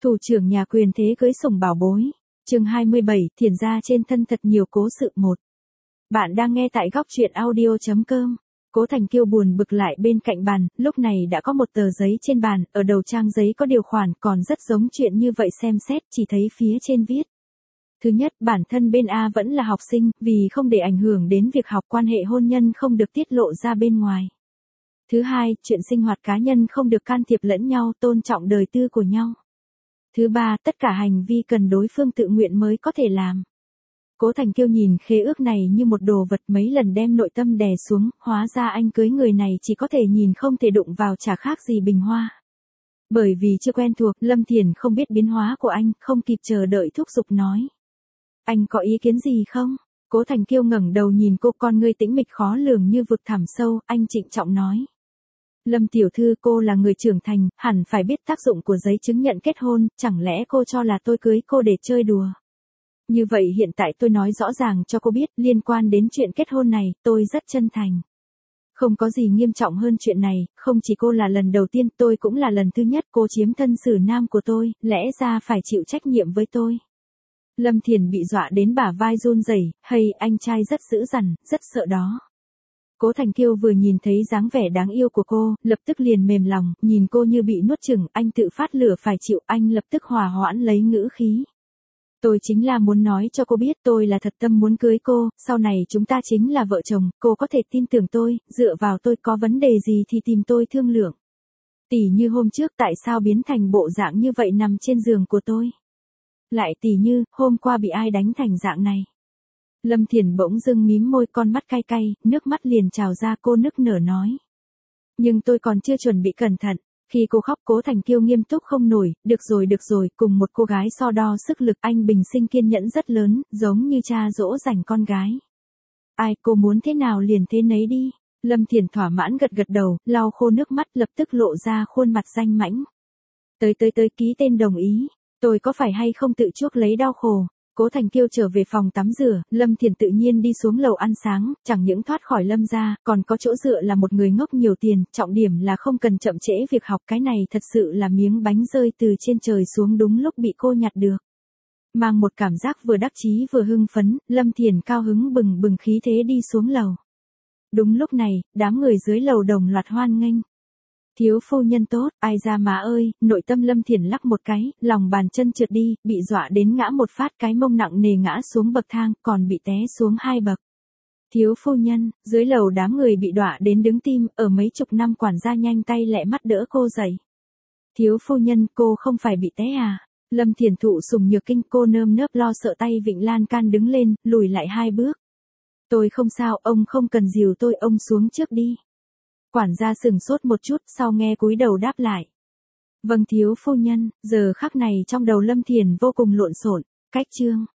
Thủ trưởng nhà quyền thế cưới sủng bảo bối. Chương 27, thiền gia trên thân thật nhiều cố sự 1. Bạn đang nghe tại góc truyện audio.com. Cố Thành Kiêu buồn bực lại bên cạnh bàn, lúc này đã có một tờ giấy trên bàn, ở đầu trang giấy có điều khoản còn rất giống chuyện như vậy, xem xét chỉ thấy phía trên viết. Thứ nhất, bản thân bên A vẫn là học sinh, vì không để ảnh hưởng đến việc học, quan hệ hôn nhân không được tiết lộ ra bên ngoài. Thứ hai, chuyện sinh hoạt cá nhân không được can thiệp lẫn nhau, tôn trọng đời tư của nhau. Thứ ba, tất cả hành vi cần đối phương tự nguyện mới có thể làm. Cố Thành Kiêu nhìn khế ước này như một đồ vật, mấy lần đem nội tâm đè xuống, hóa ra anh cưới người này chỉ có thể nhìn không thể đụng vào, chả khác gì bình hoa. Bởi vì chưa quen thuộc, Lâm Thiền không biết biến hóa của anh, không kịp chờ đợi thúc giục nói. Anh có ý kiến gì không? Cố Thành Kiêu ngẩng đầu nhìn cô, con ngươi tĩnh mịch khó lường như vực thẳm sâu, anh trịnh trọng nói. Lâm tiểu thư, cô là người trưởng thành, hẳn phải biết tác dụng của giấy chứng nhận kết hôn, chẳng lẽ cô cho là tôi cưới cô để chơi đùa? Như vậy hiện tại tôi nói rõ ràng cho cô biết, liên quan đến chuyện kết hôn này, tôi rất chân thành. Không có gì nghiêm trọng hơn chuyện này, không chỉ cô là lần đầu tiên, tôi cũng là lần thứ nhất, cô chiếm thân xử nam của tôi, lẽ ra phải chịu trách nhiệm với tôi. Lâm Thiền bị dọa đến bả vai run rẩy, hay anh trai rất dữ dằn, rất sợ đó. Cố Thành Kiêu vừa nhìn thấy dáng vẻ đáng yêu của cô, lập tức liền mềm lòng, nhìn cô như bị nuốt chửng, anh tự phát lửa phải chịu, anh lập tức hòa hoãn lấy ngữ khí. Tôi chính là muốn nói cho cô biết tôi là thật tâm muốn cưới cô, sau này chúng ta chính là vợ chồng, cô có thể tin tưởng tôi, dựa vào tôi, có vấn đề gì thì tìm tôi thương lượng. Tỉ như hôm trước tại sao biến thành bộ dạng như vậy nằm trên giường của tôi. Lại tỉ như, hôm qua bị ai đánh thành dạng này. Lâm Thiền bỗng dưng mím môi, con mắt cay cay, nước mắt liền trào ra, cô nức nở nói. Nhưng tôi còn chưa chuẩn bị cẩn thận. Khi cô khóc, Cố Thành Kiêu nghiêm túc không nổi, được rồi, cùng một cô gái so đo sức lực, anh bình sinh kiên nhẫn rất lớn, giống như cha dỗ dành con gái. Ai, cô muốn thế nào liền thế nấy đi. Lâm Thiền thỏa mãn gật gật đầu, lau khô nước mắt, lập tức lộ ra khuôn mặt danh mãnh. Tới, ký tên đồng ý. Tôi có phải hay không tự chuốc lấy đau khổ. Cố Thành Kiêu trở về phòng tắm rửa, Lâm Thiền tự nhiên đi xuống lầu ăn sáng, chẳng những thoát khỏi Lâm gia, còn có chỗ dựa là một người ngốc nhiều tiền, trọng điểm là không cần chậm trễ việc học, cái này thật sự là miếng bánh rơi từ trên trời xuống đúng lúc bị cô nhặt được. Mang một cảm giác vừa đắc chí vừa hưng phấn, Lâm Thiền cao hứng bừng bừng khí thế đi xuống lầu. Đúng lúc này, đám người dưới lầu đồng loạt hoan nghênh. Thiếu phu nhân tốt, ai ra má ơi, nội tâm Lâm Thiền lắc một cái, lòng bàn chân trượt đi, bị dọa đến ngã một phát, cái mông nặng nề ngã xuống bậc thang, còn bị té xuống 2 bậc. Thiếu phu nhân, dưới lầu đám người bị đọa đến đứng tim, ở mấy chục năm quản gia nhanh tay lẹ mắt đỡ cô dậy. Thiếu phu nhân, cô không phải bị té à? Lâm Thiền thụ sùng nhược kinh, cô nơm nớp lo sợ, tay vịn lan can đứng lên, lùi lại 2 bước. Tôi không sao, ông không cần dìu tôi, ông xuống trước đi. Quản gia sừng sốt một chút, sau nghe cúi đầu đáp lại. Vâng thiếu phu nhân. Giờ khắc này trong đầu Lâm Thiền vô cùng lộn xộn. Cách chương